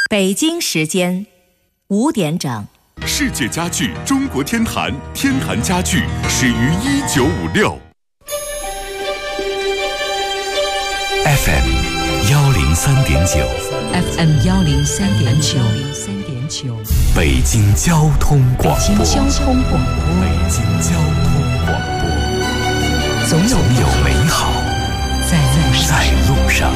北京时间5点整。 世界家具中国天坛，天坛家具始于1956。 FM 103.9 FM 103.9 北京交通广播。 北京交通广播。 北京交通广播。总有美好在路上。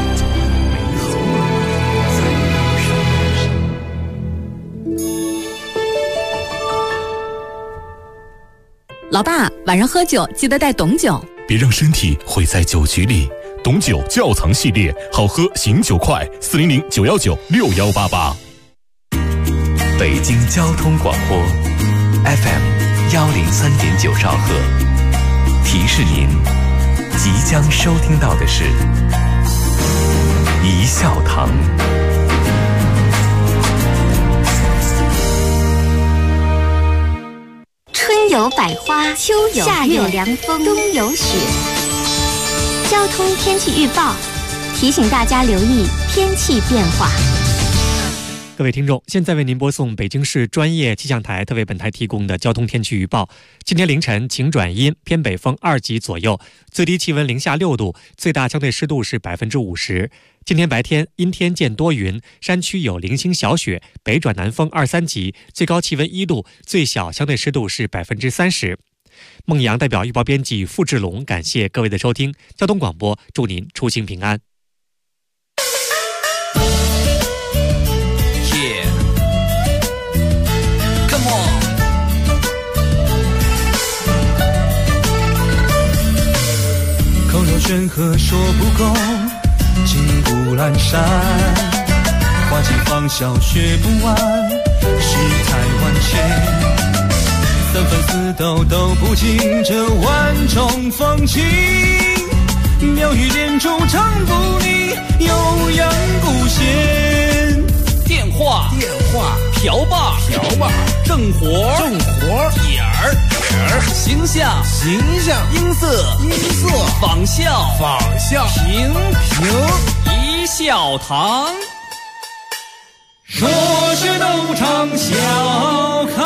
老爸，晚上喝酒记得带董酒， 别让身体毁在酒局里。董酒窖藏系列，好喝醒酒快，400-919-6188。 北京交通广播 FM 103.9兆赫，提示您即将收听到的是一笑堂。 春有百花，秋有夏有凉风，冬有雪。交通天气预报提醒大家留意天气变化。 各位听众，现在为您播送北京市专业气象台特为本台提供的交通天气预报。今天凌晨晴转阴，偏北风2级左右，最低气温零下6度，最大相对湿度是50%。今天白天阴天见多云，山区有零星小雪，北转南风2、3级，最高气温1度，最小相对湿度是30%。孟阳代表预报编辑付志龙感谢各位的收听，交通广播祝您出行平安。 口若悬河说不够，金谷阑珊，花季芳笑学不完，世态万千，三分四斗都不尽这万种风情，妙语连珠唱不腻，悠扬古弦。 电话瓢把正活点儿形象音色仿效评一笑堂， 说学逗唱笑开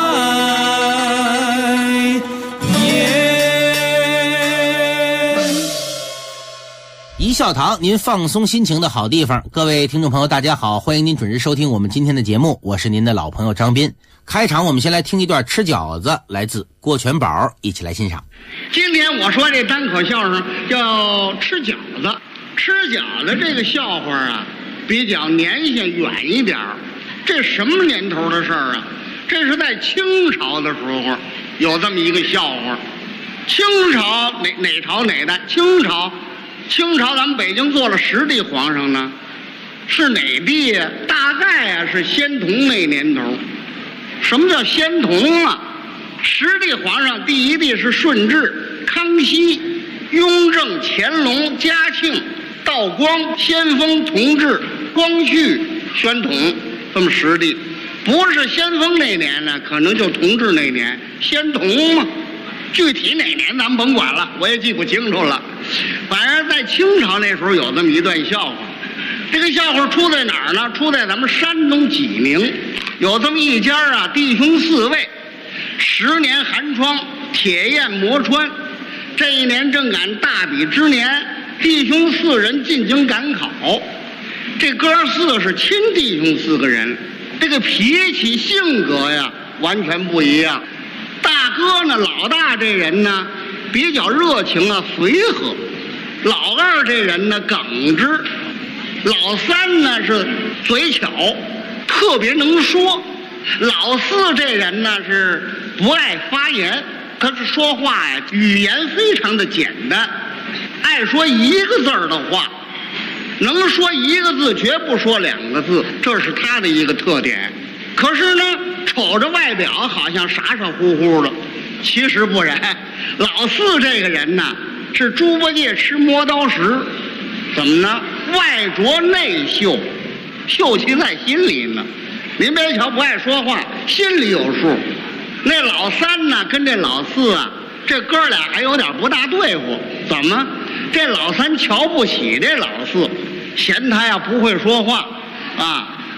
一笑堂，您放松心情的好地方。各位听众朋友大家好，欢迎您准时收听我们今天的节目，我是您的老朋友张斌。开场我们先来听一段吃饺子，来自郭全宝，一起来欣赏。 今天我说这单口相声叫吃饺子。吃饺子这个笑话啊，比较年限远一点。这什么年头的事儿啊？这是在清朝的时候有这么一个笑话。清朝哪朝哪代？清朝咱们北京做了10帝皇上呢，是哪帝呀？大概啊是宣统那年头。什么叫宣统啊？10帝皇上，第1帝是顺治、康熙、雍正、乾隆、嘉庆、道光、先锋、同治、光绪、宣统，这么10帝。不是先锋那年呢，可能就同治那年，宣统嘛。具体哪年咱们甭管了，我也记不清楚了。反正在清朝那时候有这么一段笑话。这个笑话出在哪儿呢？出在咱们山东济宁，有这么一家啊，弟兄4位，10年寒窗，铁砚磨穿。这一年正赶大比之年，弟兄4人进京赶考。这哥4是亲弟兄4个人，这个脾气性格呀完全不一样。大哥呢，老大这人呢比较热情啊，随和；老2这人呢耿直；老3呢是嘴巧，特别能说；老4这人呢是不爱发言，他是说话呀语言非常的简单，爱说1个字的话，能说1个字绝不说2个字，这是他的一个特点。可是呢，瞅着外表好像傻傻乎乎的，其实不然。老4这个人呢，是猪八戒吃磨刀石，怎么呢？外拙内秀，秀气在心里呢。您别瞧不爱说话，心里有数。那老3呢，跟这老4啊，这哥俩还有点不大对付。怎么？这老3瞧不起这老4，嫌他呀不会说话啊。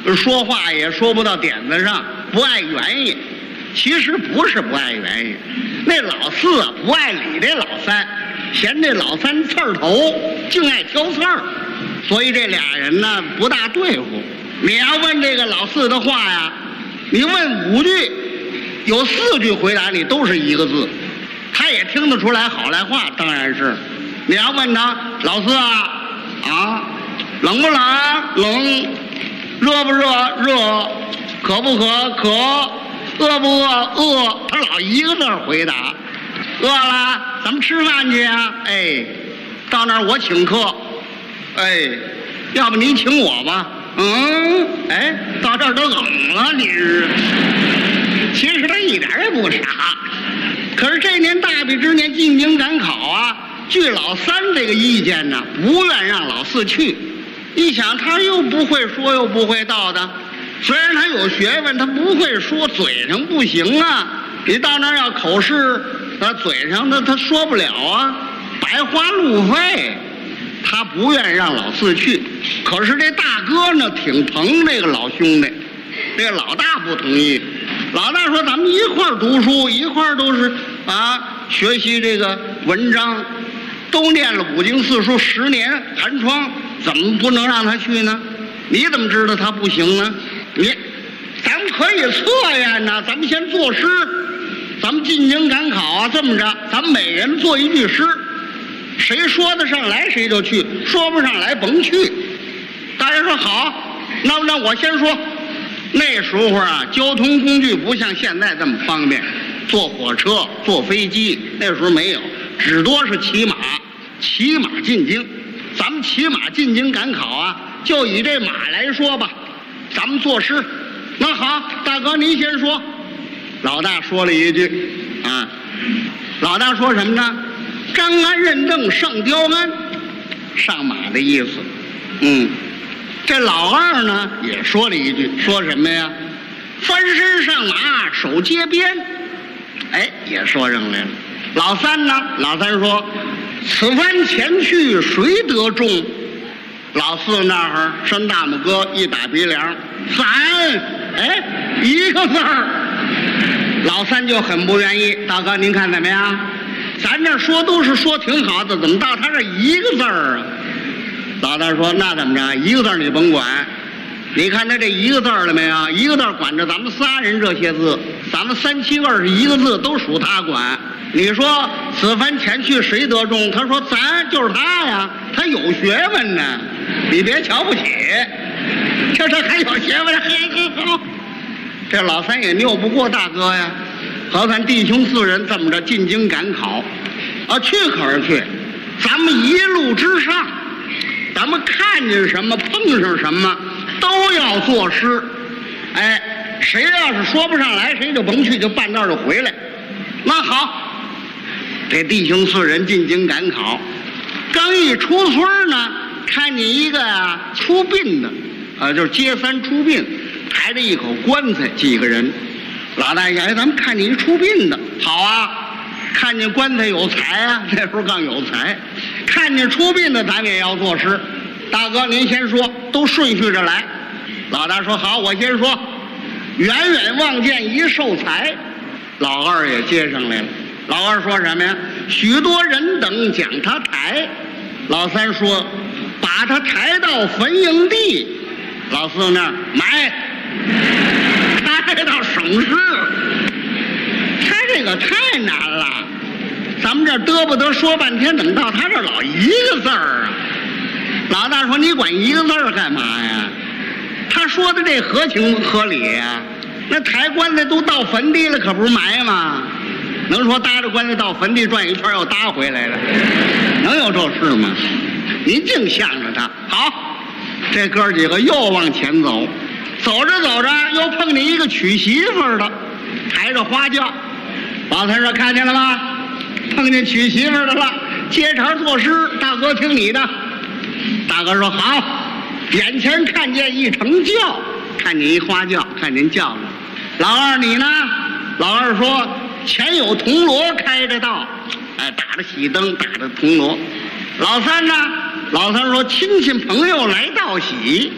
说话也说不到点子上，不爱原意。其实不是不爱原意，那老四啊不爱理这老三，嫌这老三刺儿头，净爱挑刺儿，所以这俩人呢不大对付。你要问这个老四的话呀，你问5句，有4句回答你都是一个字，他也听得出来好赖话，当然是。你要问他老四啊，冷不冷？冷。热不热？热。渴不渴？渴。饿不饿？饿。他老一个字回答。饿了，咱们吃饭去啊！哎，到那儿我请客。哎，要不你请我吧？哎，到这儿都冷了，你是。其实他一点也不傻，可是这年大比之年进京赶考啊，据老三这个意见呢，不愿让老四去。一想他又不会说又不会道的，虽然他有学问，他不会说，嘴上不行啊。你到那儿要口试，嘴上他说不了啊，白花路费。他不愿意让老四去，可是这大哥呢挺疼这个老兄弟，这个老大不同意。老大说咱们一块儿读书，一块儿都是学习这个文章，都念了5经4书10年寒窗，怎么不能让他去呢？你怎么知道他不行呢？咱们可以测验呢，咱们先作诗，咱们进京赶考啊，这么着，咱们每人做一句诗，谁说得上来谁就去，说不上来甭去。大家说好，那我先说。那时候啊，交通工具不像现在这么方便，坐火车、坐飞机，那时候没有，只多是骑马进京。咱们骑马进京赶考啊，就以这马来说吧，咱们作诗。那好，大哥您先说。老大说了一句老大说什么呢？张安任凳上雕鞍，上马的意思。这老二呢也说了一句，说什么呀？翻身上马手接鞭，也说上来了。老三呢？老三说此番前去谁得中？老四那儿伸大拇哥一打鼻梁，咱一个字儿。老三就很不愿意，大哥您看怎么样？咱这说都是说挺好的，怎么到他这一个字儿啊？老大说那怎么着，一个字你甭管，你看他这一个字了没有？一个字管着咱们仨人这些字，咱们3、7、21个字都属他管。你说此番前去谁得中？他说咱就是他呀，他有学问呢，你别瞧不起。这还有学问，好。这老三也拗不过大哥呀，和咱弟兄4人这么着进京赶考，去可是去，咱们一路之上。咱们看见什么碰上什么都要作诗，谁要是说不上来谁就甭去，就半道就回来。那好，这弟兄4人进京赶考，刚一出村呢，看见一个出殡的，就是接3出殡，抬着一口棺材，几个人。老大爷，咱们看见一出殡的，好啊，看见棺材有才啊，这时候刚有才。看见出殡的咱们也要作诗。大哥您先说，都顺序着来。老大说好，我先说。远远望见一寿材，老二也接上来了。老二说什么呀？许多人等将他抬。老三说把他抬到坟营地。老四那儿埋，抬到省市。他这个太难了，咱们这嘚不得说半天，怎么到他这老一个字儿啊？老大说你管一个字儿干嘛呀？他说的这合情合理呀。那抬棺材都到坟地了，可不是埋吗？能说搭着棺材到坟地转一圈又搭回来了？能有这事吗？您净向着他。好，这哥几个又往前走，走着走着又碰见一个娶媳妇的，抬着花轿。老三说看见了吗？碰见娶媳妇的了，接茬作诗。大哥听你的。大哥说好，眼前看见一乘轿，看见一花轿，看见轿子。老二你呢？老二说前有铜锣开着道，打着喜灯，打着铜锣。老三呢？老三说亲戚朋友来道喜。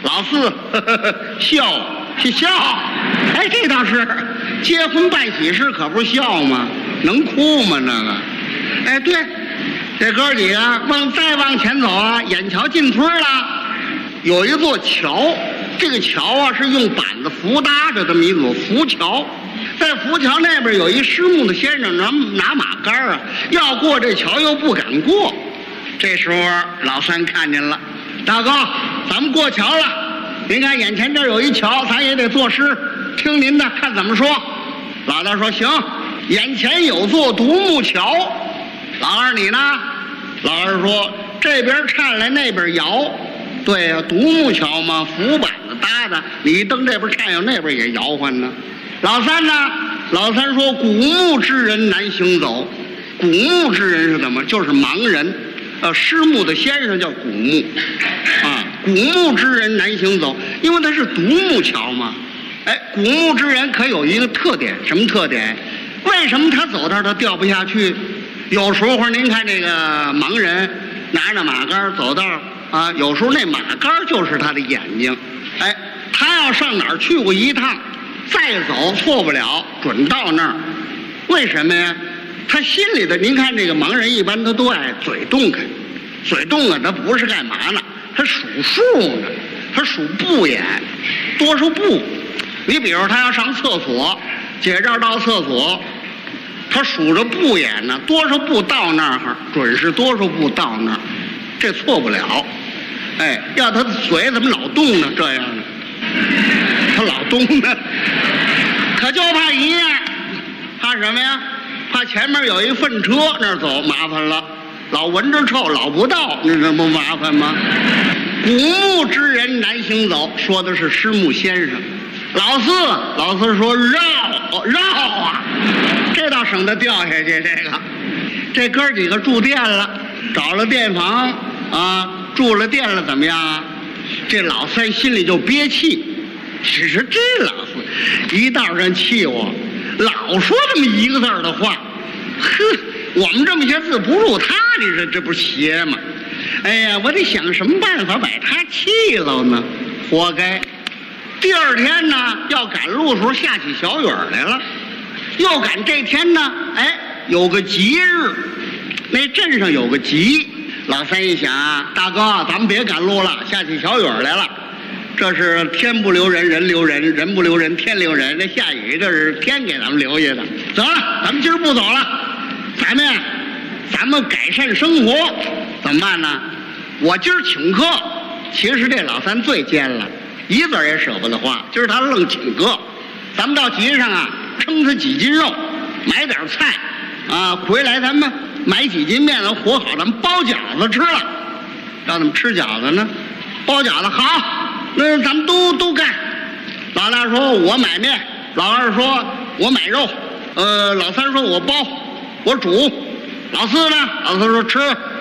老四笑。哎，这倒是，结婚办喜事可不是笑吗？能哭吗那个？哎，对，这哥几个再往前走啊，眼瞧进村了，有一座桥，这个桥啊是用板子扶搭着这么一座浮桥，在浮桥那边有一失目的先生拿马杆啊，要过这桥又不敢过。这时候老三看见了，大哥，咱们过桥了。您看眼前这有一桥，咱也得作诗，听您的，看怎么说。老大说行，眼前有座独木桥。老二你呢？老二说这边颤来那边摇。对呀，独木桥嘛，浮板子搭的，你一蹬这边颤悠，那边也摇晃呢。老三呢？老三说古木之人难行走。古木之人是怎么？就是盲人。失目的先生叫古木，啊，古木之人难行走，因为他是独木桥嘛。哎，古木之人可有一个特点，什么特点？为什么他走这儿他掉不下去？有时候您看这个盲人拿着马杆走道啊，有时候那马杆就是他的眼睛。哎，他要上哪儿去过一趟，再走错不了，准到那儿。为什么呀？他心里的，您看这个盲人一般他都爱嘴动开，嘴动啊，他不是干嘛呢？他数数呢，他数步眼，多少步？你比如他要上厕所，解这儿到厕所，他数着步眼呢，多少步到那儿，准是多少步到那儿，这错不了。哎，要他的嘴怎么老动呢？这样呢，他老动呢，可就怕一样，怕什么呀？怕前面有一粪车那儿走，麻烦了，老闻着臭，老不到，那这不麻烦吗？古木之人难行走，说的是失目先生。老四说绕啊，这倒省得掉下去。这哥几个住店了，找了店房啊，住了店了，怎么样啊？这老三心里就憋气，只是这老四一道上气我。老说这么一个字的话，呵，我们这么些字不入他，你说这不是邪吗？哎呀，我得想什么办法把他气了呢？活该！第二天呢，要赶路的时候下起小雨来了，又赶这天呢，哎，有个吉日，那镇上有个吉。老三一想啊，大哥，咱们别赶路了，下起小雨来了。这是天不留人，人留人；人不留人，天留人。这下雨，这是天给咱们留下的。走了，咱们今儿不走了，咱们改善生活，怎么办呢？我今儿请客。其实这老三最奸了，一字也舍不得花。今儿他愣请客，咱们到集上啊，称他几斤肉，买点菜啊，回来咱们买几斤面了，和好，咱们包饺子吃了。让他们吃饺子呢，包饺子好。那咱们都干。老大说我买面，老二说我买肉，老三说我包，我煮。老四呢？老四说吃，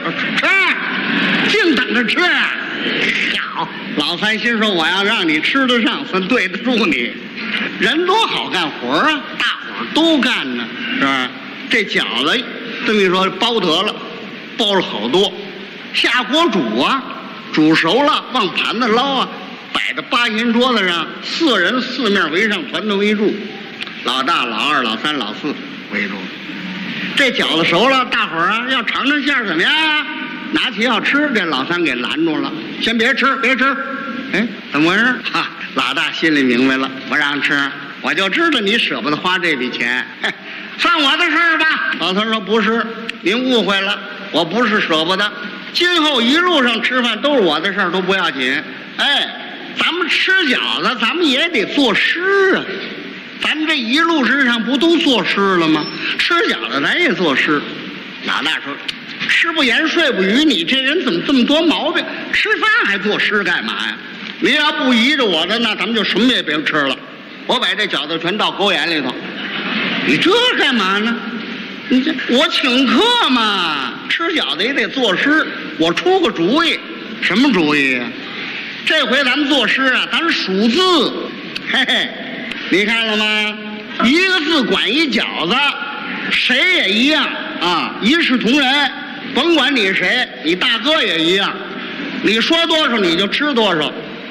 净等着吃。好，老三心说我要让你吃得上，算对得住你。人多好干活啊，大伙儿都干呢，是吧？这饺子这么一说包得了，包了好多，下锅煮啊，煮熟了往盘子捞啊。摆在八人桌子上，四人四面围上，团团围住，老大、老二、老三、老四围住。这饺子熟了，大伙儿啊要尝尝馅儿怎么样啊？拿起要吃，这老三给拦住了，先别吃。哎，怎么回事？哈，老大心里明白了，不让吃，我就知道你舍不得花这笔钱，算我的事儿吧。老三说不是，您误会了，我不是舍不得，今后一路上吃饭都是我的事儿，都不要紧。哎。咱们吃饺子，咱们也得作诗啊！咱们这一路之上不都作诗了吗？吃饺子咱也作诗。老大说：“吃不言，睡不语，你这人怎么这么多毛病？吃饭还作诗干嘛呀？你要不依着我的，那咱们就什么也别吃了。我把这饺子全倒狗眼里头。你这干嘛呢？你这我请客嘛，吃饺子也得作诗。我出个主意，什么主意呀？”这回咱们作诗啊，咱数字，嘿嘿，你看了吗？一个字管一饺子，谁也一样啊，一视同仁，甭管你谁，你大哥也一样，你说多少你就吃多少，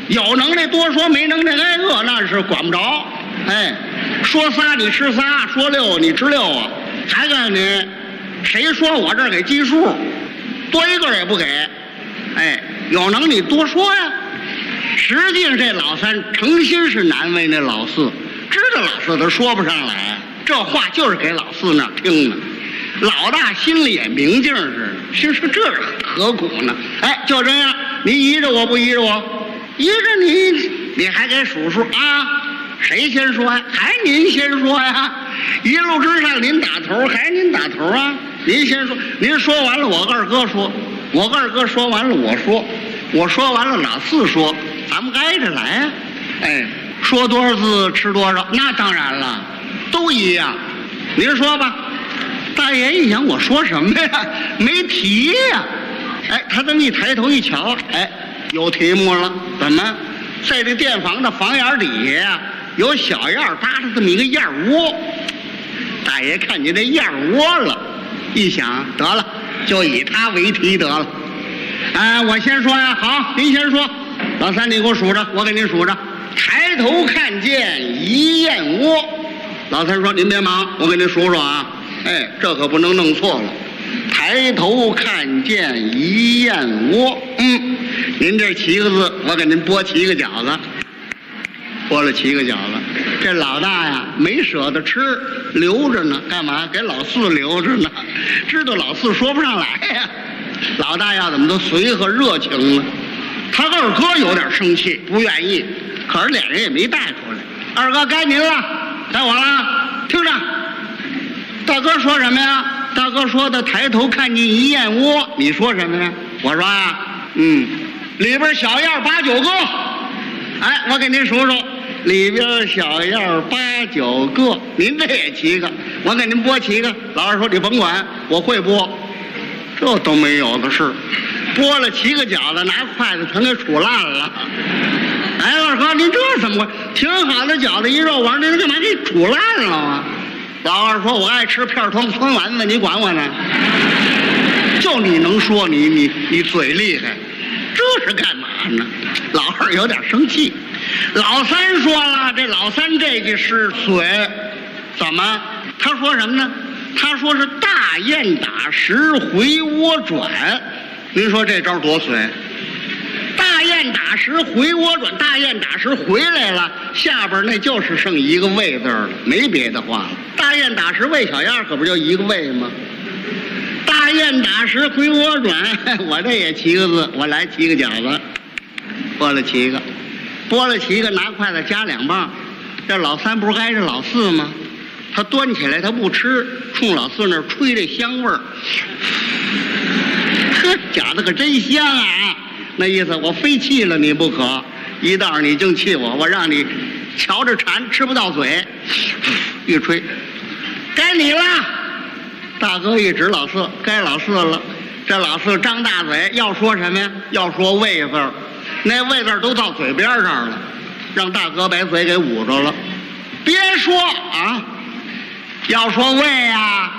有能耐多说，没能耐挨饿，那是管不着。哎，说仨你吃仨，说六你吃六啊。还告诉你，谁说我这儿给计数，多一个也不给。哎，有能你多说呀。实际上这老三诚心是难为那老四，知道老四他说不上来，这话就是给老四那听的。老大心里也明镜似的，心说这何苦呢？哎，就这样，你依着我不依着我？依着你还给数数啊？谁先说呀？还您先说呀？一路之上您打头，还您打头啊？您先说，您说完了我二哥说，我二哥说完了我说，我说完了老四说，咱们挨着来啊！哎，说多少字吃多少，那当然了，都一样。您说吧。大爷一想，我说什么呀？没题呀！哎，他这么一抬头一瞧，哎，有题目了。怎么，在这店房的房檐底下呀，有小样搭着这么一个样窝。大爷看见这样窝了，一想，得了，就以他为题得了。哎，我先说呀，好，您先说。老三，你给我数着，我给您数着。抬头看见一燕窝。老三说：“您别忙，我给您数数啊。”哎，这可不能弄错了。抬头看见一燕窝，您这7个字，我给您剥7个饺子，剥了7个饺子。这老大呀，没舍得吃，留着呢，干嘛？给老四留着呢，知道老四说不上来呀。老大要怎么都随和热情呢？他二哥有点生气，不愿意，可是俩人也没带出来。二哥，该您了，该我了，听着。大哥说什么呀？大哥说的抬头看见一燕窝，你说什么呀？我说啊，里边小样8、9个。哎，我给您数数，里边小样8、9个，您这也7个，我给您剥7个。老二说你甭管，我会剥，这都没有的事。剥了7个饺子，拿筷子全给杵烂了。哎，二哥，您这怎么回事？挺好的饺子一肉丸，您干嘛给杵烂了啊？老二说：“我爱吃片通村丸子，你管我呢？就你能说，你嘴厉害，这是干嘛呢？”老二有点生气。老三说了，这老三这句是损，怎么？他说什么呢？他说是大雁打石回窝转。您说这招多损？大雁打石回窝转，大雁打石回来了，下边那就是剩一个喂字了，没别的话了。大雁打石喂小样，可不就一个喂吗？大雁打石回窝转，我这也7个字，我来7个饺子，剥了7个，剥了7个，拿筷子夹2棒。这老三不是挨着老四吗？他端起来他不吃，冲老四那儿吹这香味儿，呵，饺子可真香啊！那意思我非气了你不可，一道你净气我，我让你瞧着馋吃不到嘴。一吹，该你了。大哥一指老四，该老四了。这老四张大嘴要说什么呀？要说喂字儿，那喂字儿都到嘴边上了，让大哥把嘴给捂着了。别说啊，要说喂呀，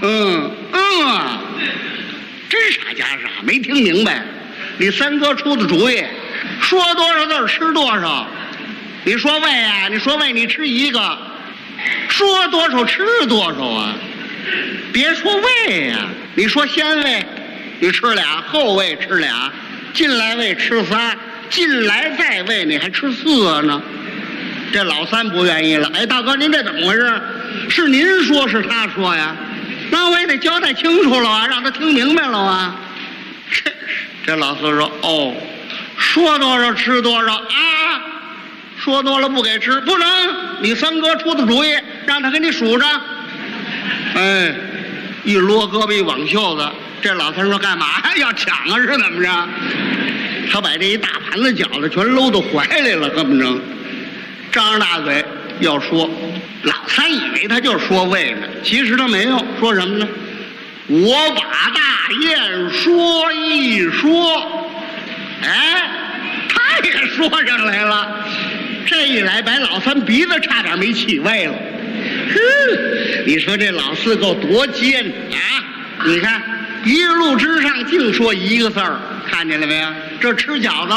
真傻假傻，没听明白。你三哥出的主意，说多少字吃多少。你说喂啊，你说喂你吃1个，说多少吃多少啊。别说喂呀，你说先喂你吃2，后喂吃2，进来喂吃3，进来再喂你还吃4个呢。这老三不愿意了。哎，大哥您这怎么回事？是您说是他说呀？那我也得交代清楚了啊，让他听明白了啊。这老四说：“哦，说多少吃多少啊！说多了不给吃，不能。你三哥出的主意，让他给你数着。”哎，一撸胳膊挽袖子，这老三说：“干嘛要抢啊？是怎么着？”他把这一大盘子饺子全搂到怀里了，恨不成张着大嘴要说。老三以为他就说喂呢，其实他没有说什么呢？我把大雁说一说，哎，他也说上来了。这一来，把老三鼻子差点没起味了。你说这老四够多尖啊！你看一路之上净说1个字儿，看见了没有？这吃饺子了，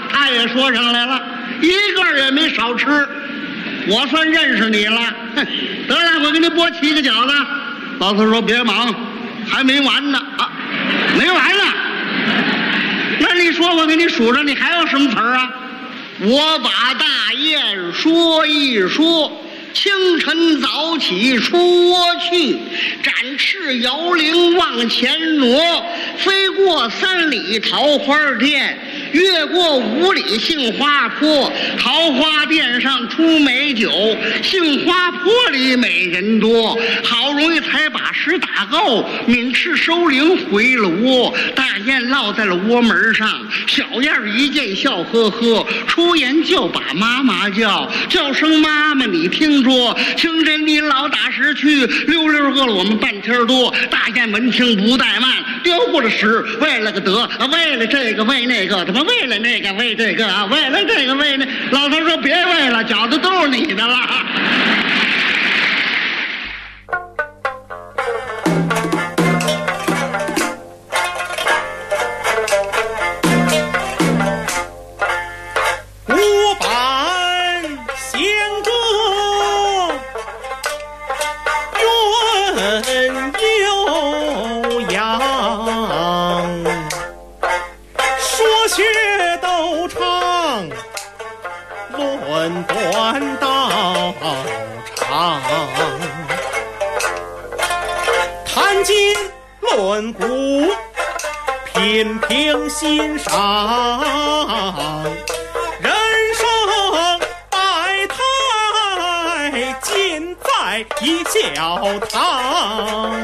他也说上来了，一个也没少吃。我算认识你了。得了，我给你剥7个饺子。老头说别忙，还没完呢啊，没完呢。那你说我给你数着，你还有什么词儿啊？我把大雁说一说。清晨早起出窝去，展翅摇铃往前挪，飞过3里桃花店，越过5里杏花坡。桃花店上出美酒，杏花坡里美人多。好容易才把食打够，抿翅收铃回了窝。大雁落在了窝门上，小燕一见笑呵呵，出言就把妈妈叫，叫声妈妈你听说，清晨你老打时去，溜溜饿了我们半天多。大雁闻听不怠慢，丢过了食，为了个得，为了这个为那个，怎么为了那个为这个啊？为了这个为那，老头说别为了，饺子都是你的了。 论古，品评欣赏，人生百态尽在一教堂。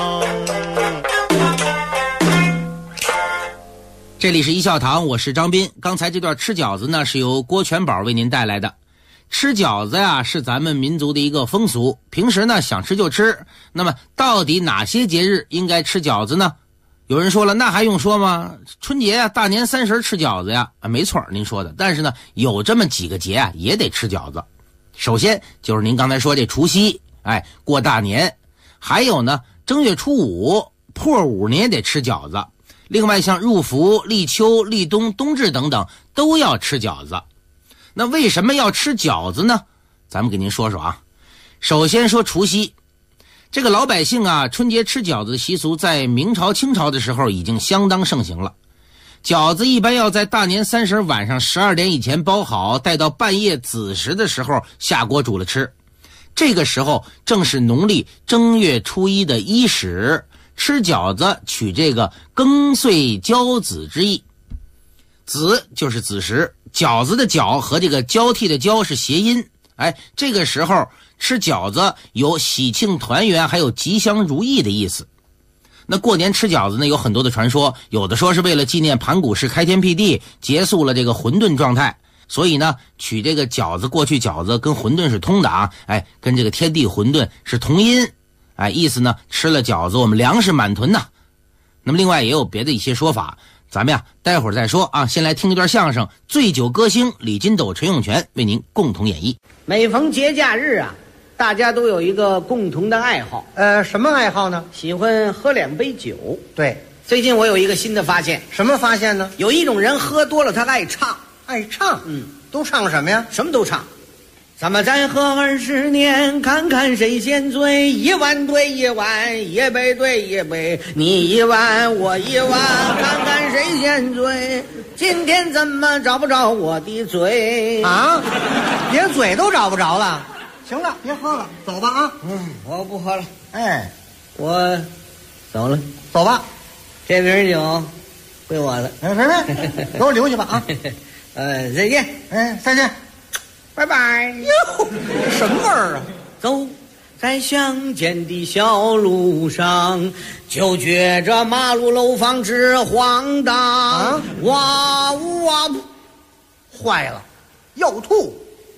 这里是一笑堂，我是张斌。刚才这段吃饺子呢，是由郭全宝为您带来的。吃饺子呀，是咱们民族的一个风俗，平时呢想吃就吃。那么到底哪些节日应该吃饺子呢？有人说了，那还用说吗？春节啊，大年30吃饺子呀，没错，您说的。但是呢，有这么几个节啊，也得吃饺子。首先就是您刚才说这除夕，过大年。还有呢，正月初5、破5年也得吃饺子。另外像入伏、立秋、立冬、冬至等等都要吃饺子。那为什么要吃饺子呢？咱们给您说说啊。首先说除夕，这个老百姓啊，春节吃饺子的习俗在明朝、清朝的时候已经相当盛行了。饺子一般要在大年30晚上12点以前包好，待到半夜子时的时候下锅煮了吃。这个时候正是农历正月初1的伊始，吃饺子取这个庚岁交子之意。子就是子时，饺子的饺和这个交替的交是谐音。这个时候吃饺子有喜庆团圆还有吉祥如意的意思。那过年吃饺子呢，有很多的传说，有的说是为了纪念盘古氏开天辟地，结束了这个混沌状态，所以呢取这个饺子，过去饺子跟混沌是通的啊，跟这个天地混沌是同音，意思呢吃了饺子我们粮食满囤呐。那么另外也有别的一些说法，咱们呀待会儿再说啊。先来听一段相声，醉酒歌星李金斗、陈永泉为您共同演绎。 每逢节假日啊，大家都有一个共同的爱好。 什么爱好呢？ 喜欢喝2杯酒。 对， 最近我有一个新的发现。 什么发现呢？ 有一种人喝多了，他爱唱。 爱唱？都唱什么呀？ 什么都唱。咱们再喝20年，看看谁先醉。1碗对1碗，1杯对1杯，你1碗我1碗，看看谁先醉。今天怎么找不着我的嘴啊？连嘴都找不着了。行了，别喝了，走吧啊。 我不喝了。我走了。 走吧。 这瓶酒归我了。 别，给我留下吧啊。 再见。 再见。 拜拜。 哟，什么味儿啊？ 走在乡间的小路上，就觉着马路楼房直晃荡。哇呜哇噗！ 坏了，要吐！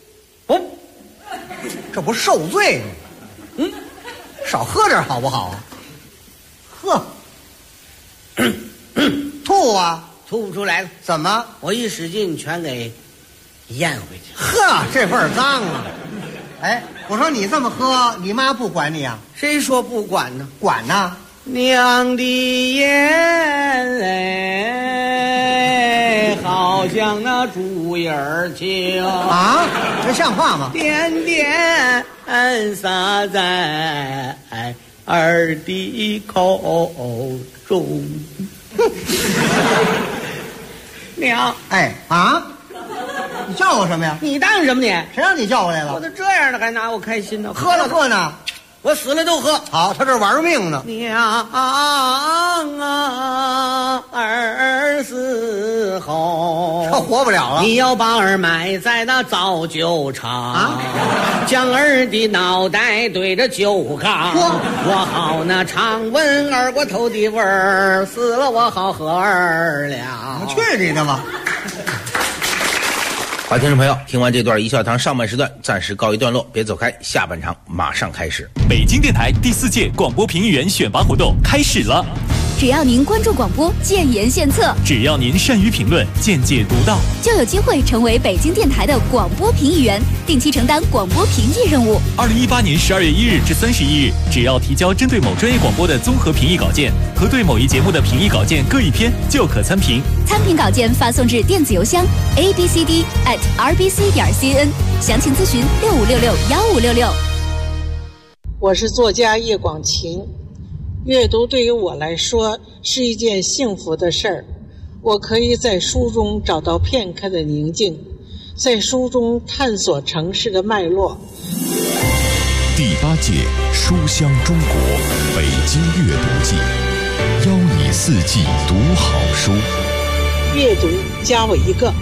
这不受罪吗？少喝点好不好啊？喝，吐啊！ 吐不出来了。 怎么？ 我一使劲全给咽回去。 呵，这味儿脏啊！我说你这么喝，你妈不管你啊？ 谁说不管呢？ 管呢。 娘的眼泪好像那猪眼儿青啊，这像话吗？ 点点洒在儿的口中。娘， 哎啊，你叫我什么呀？ 你当什么你？ 谁让你叫我来了？ 我都这样了，还拿我开心呢？ 喝了喝呢， 我死了都喝。 好，他这玩命呢。 娘啊，儿死后他活不了了。 你要把儿埋在那造酒厂啊，将儿的脑袋对着酒缸，我好那常闻二锅头的味儿，死了我好喝儿了。 去你的吧！ 好，听众朋友，听完这段一笑堂上半时段暂时告一段落，别走开，下半场马上开始。 北京电台第4届广播评议员选拔活动开始了。 只要您关注广播，建言献策； 只要您善于评论，见解独到， 就有机会成为北京电台的广播评议员，定期承担广播评议任务。 2018年12月1日至31日，只要提交针对某专业广播的综合评议稿件和对某一节目的评议稿件各一篇，就可参评。 参评稿件发送至电子邮箱 abcd@rbc.cn， 详情咨询65661566。 我是作家叶广晴。阅读对于我来说是一件幸福的事儿，我可以在书中找到片刻的宁静，在书中探索城市的脉络。 第8届书香中国北京阅读季，邀你4季读好书。 阅读加我一个。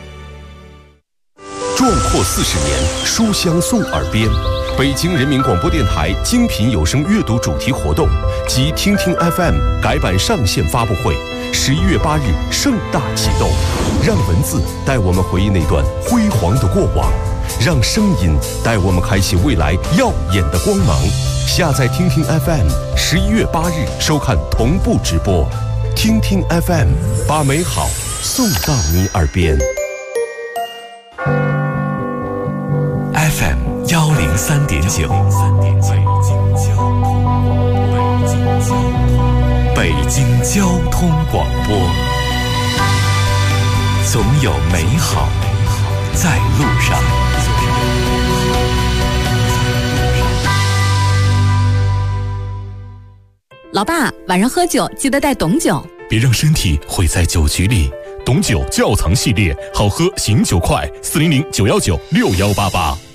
壮阔40年，书香送耳边。北京人民广播电台精品有声阅读主题活动及听听 FM 改版上线发布会，11月8日盛大启动。让文字带我们回忆那段辉煌的过往，让声音带我们开启未来耀眼的光芒。下载听听 FM，11月8日收看同步直播。听听 FM， 把美好送到你耳边。 FM 103.9，北京交通广播，总有美好在路上。 老爸，晚上喝酒记得带董酒， 别让身体毁在酒局里。董酒窖藏系列，好喝醒酒快，400-919-6188。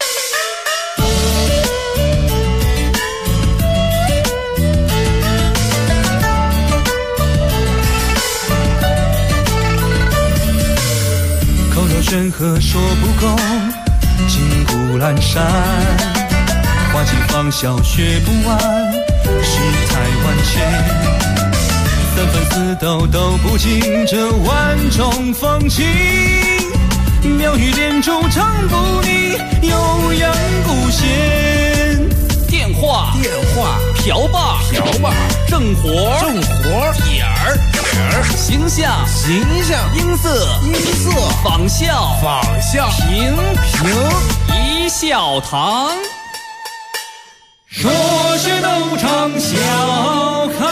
口若悬河说不够，金谷阑珊，花季芳笑学不完，世态万千。3分4斗都不尽这万种风情，妙语连珠唱不腻，悠扬不闲。 电话瓢把正活点儿形象音色仿效评一笑堂， 说学逗唱笑开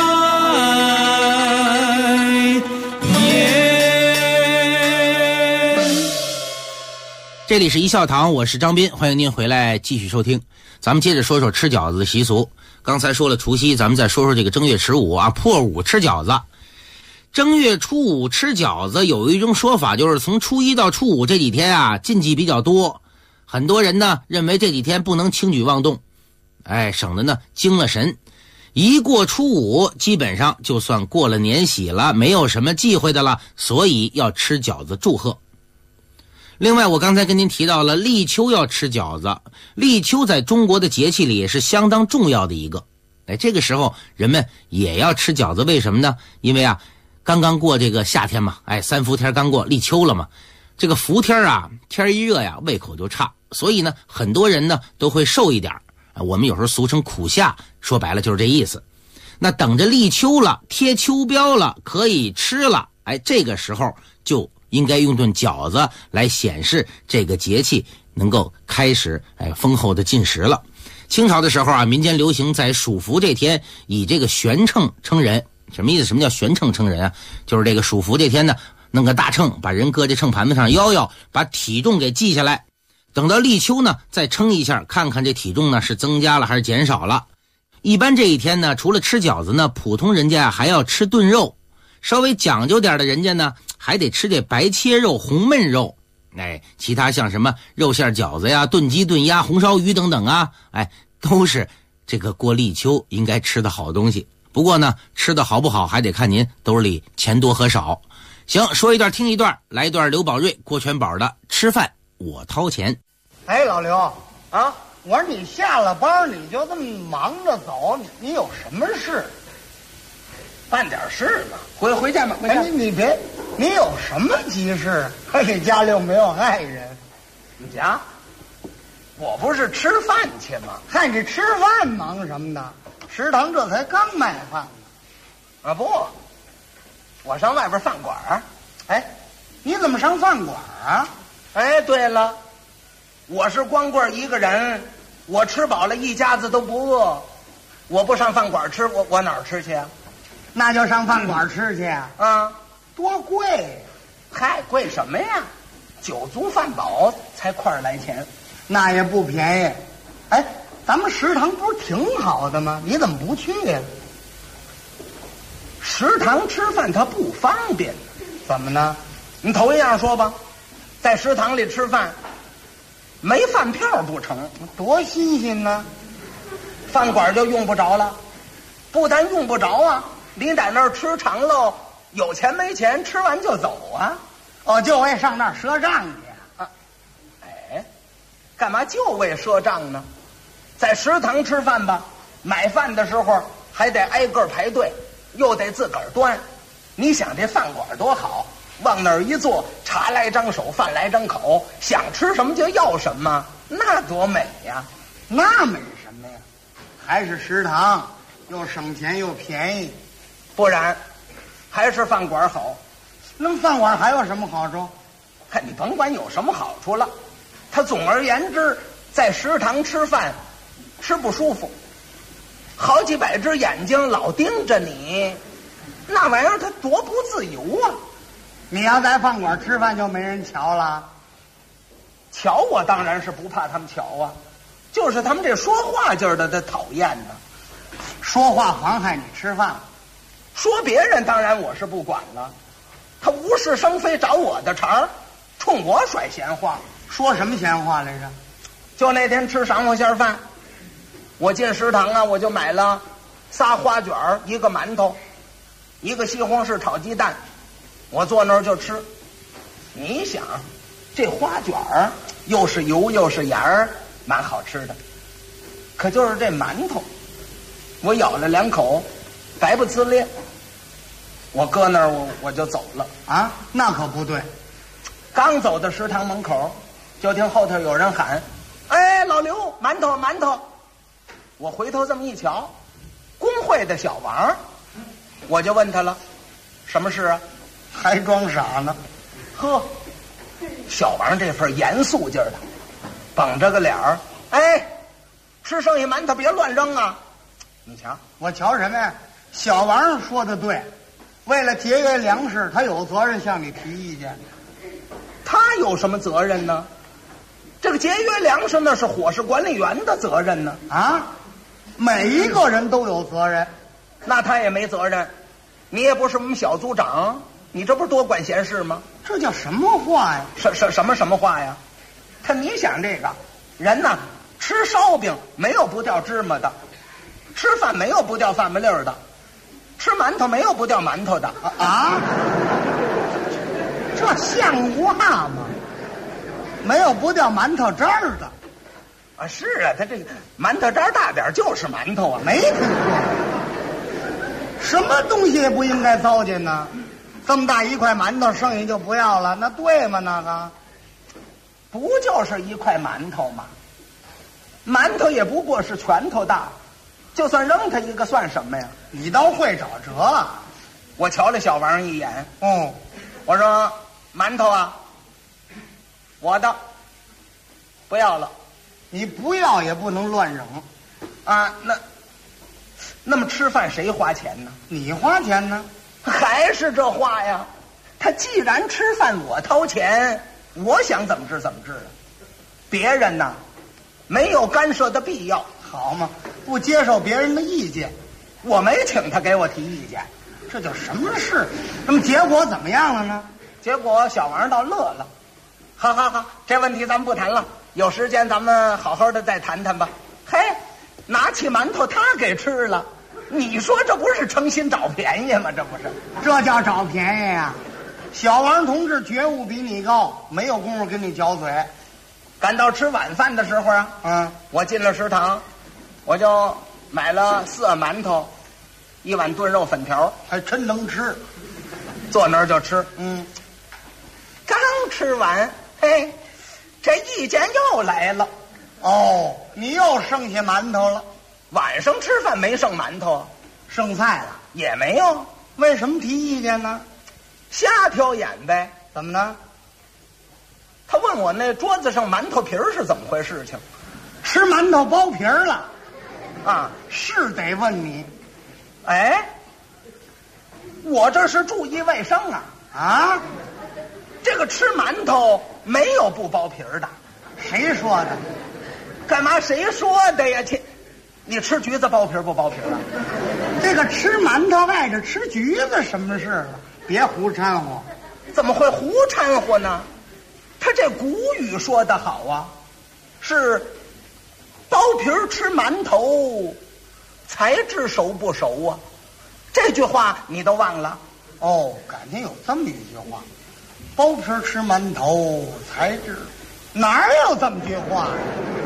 这里是一笑堂，我是张斌，欢迎您回来继续收听。咱们接着说说吃饺子的习俗。刚才说了除夕，咱们再说说这个正月十五啊，破五吃饺子。正月初五吃饺子有一种说法，就是从初一到初五这几天啊，禁忌比较多。很多人呢认为这几天不能轻举妄动，省得呢惊了神。一过初五，基本上就算过了年喜了，没有什么忌讳的了，所以要吃饺子祝贺。另外，我刚才跟您提到了立秋要吃饺子，立秋在中国的节气里也是相当重要的一个。这个时候人们也要吃饺子，为什么呢？因为啊，刚刚过这个夏天嘛，三伏天刚过，立秋了嘛。这个伏天啊，天一热呀，胃口就差，所以呢，很多人呢都会瘦一点。我们有时候俗称苦夏，说白了就是这意思。那等着立秋了，贴秋膘了，可以吃了，这个时候就应该用顿饺子来显示这个节气能够开始丰厚的进食了。清朝的时候啊，民间流行在暑伏这天以这个悬秤称人。什么意思？什么叫悬秤称人啊？就是这个暑伏这天呢， 弄个大秤，把人搁在秤盘子上摇摇，把体重给记下来。等到立秋呢，再称一下，看看这体重呢是增加了还是减少了。一般这一天呢，除了吃饺子呢，普通人家还要吃炖肉，稍微讲究点的人家呢，还得吃这白切肉、红焖肉。其他像什么肉馅饺子呀、炖鸡、炖鸭、红烧鱼等等啊，都是这个过立秋应该吃的好东西。不过呢，吃的好不好还得看您兜里钱多和少。行，说一段听一段，来一段刘宝瑞、郭全宝的《吃饭我掏钱》。 老刘啊，我说你下了班你就这么忙着走，你有什么事？办点事吧，回家吧。你别，你有什么急事？你家里又没有爱人。你家？我不是吃饭去吗？嗨，你吃饭忙什么呢？食堂这才刚卖饭呢。不，我上外边饭馆。你怎么上饭馆啊？对了，我是光棍一个人，我吃饱了一家子都不饿，我不上饭馆吃，我哪儿吃去啊？那就上饭馆吃去啊？多贵！嗨，贵什么呀？酒足饭饱才块来钱，那也不便宜。咱们食堂不是挺好的吗？你怎么不去呀？食堂吃饭它不方便。怎么呢？你头一样说吧，在食堂里吃饭没饭票不成，多新鲜呢。饭馆就用不着了，不但用不着啊，你在那儿吃长喽，有钱没钱吃完就走啊。就为上那儿赊账去啊？干嘛就为赊账呢？在食堂吃饭吧，买饭的时候还得挨个排队，又得自个儿端。你想这饭馆多好，往那儿一坐，茶来张手，饭来张口，想吃什么就要什么，那多美呀！那美什么呀？还是食堂，又省钱又便宜。不然，还是饭馆好。那么饭馆还有什么好处？你甭管有什么好处了，它总而言之，在食堂吃饭吃不舒服，好几百只眼睛老盯着你，那玩意儿它多不自由啊！你要在饭馆吃饭就没人瞧了？瞧我当然是不怕他们瞧啊，就是他们这说话劲儿的讨厌呢。说话妨害你吃饭，说别人当然我是不管了，他无事生非找我的茬儿，冲我甩闲话。说什么闲话来着？就那天吃晌午馅饭，我进食堂啊，我就买了仨花卷儿，一个馒头，一个西红柿炒鸡蛋，我坐那儿就吃。你想，这花卷儿又是油又是盐儿，蛮好吃的。可就是这馒头，我咬了2口，白不呲咧，我搁那儿我就走了啊！那可不对。刚走到食堂门口，就听后头有人喊：“老刘，馒头馒头！”我回头这么一瞧，工会的小王，我就问他了：“什么事啊？”还装傻呢。呵，小王这份严肃劲儿的，绷着个脸儿，吃剩下馒头别乱扔啊！你瞧，我瞧什么呀？小王说的对，为了节约粮食，他有责任向你提意见。他有什么责任呢？这个节约粮食那是伙食管理员的责任呢。啊，每一个人都有责任，那他也没责任。你也不是我们小组长，你这不是多管闲事吗？这叫什么话呀？什么话呀？你想这个人呢，吃烧饼没有不掉芝麻的，吃饭没有不掉饭不粒儿的，吃馒头没有不掉馒头的啊！这像话吗？没有不掉馒头渣儿的啊！是啊，他这个馒头渣大点就是馒头啊，没听过。什么东西也不应该糟践呢？这么大一块馒头，剩下就不要了，那对吗？那个不就是一块馒头吗？馒头也不过是拳头大，就算扔他一个算什么呀？你倒会找辙啊！我瞧了小王一眼，我说馒头啊，我的不要了。你不要也不能乱扔啊！那么吃饭谁花钱呢？你花钱呢？还是这话呀？ 他既然吃饭我掏钱，我想怎么治怎么治啊。别人呢，没有干涉的必要。 好嘛，不接受别人的意见， 我没请他给我提意见， 这叫什么事？那么结果怎么样了呢？ 结果小王倒乐了。好，这问题咱们不谈了，有时间咱们好好的再谈谈吧。嘿，拿起馒头他给吃了，你说这不是诚心找便宜吗？这不是， 这叫找便宜呀！小王同志觉悟比你高，没有功夫跟你嚼嘴。 赶到吃晚饭的时候啊，我进了食堂，我就买了4碗馒头，1碗炖肉粉条， 还真能吃。 坐那儿就吃，刚吃完，嘿，这意见又来了。 哦，你又剩下馒头了。 晚上吃饭没剩馒头， 剩菜了也没有。 为什么提意见呢？ 瞎挑眼呗。 怎么呢？ 他问我那桌子上馒头皮儿是怎么回事情？ 吃馒头剥皮儿了啊？ 是得问你。 哎，我这是注意卫生啊！这个吃馒头没有不剥皮儿的。 谁说的？ 干嘛谁说的呀？你吃橘子剥皮不剥皮啊？ 这个吃馒头外着吃橘子什么事了？别胡掺和。 怎么会胡掺和呢？他这古语说得好啊，是剥皮吃馒头才知熟不熟啊。这句话你都忘了？ 哦，感情有这么一句话，剥皮吃馒头才知，哪有这么句话呀？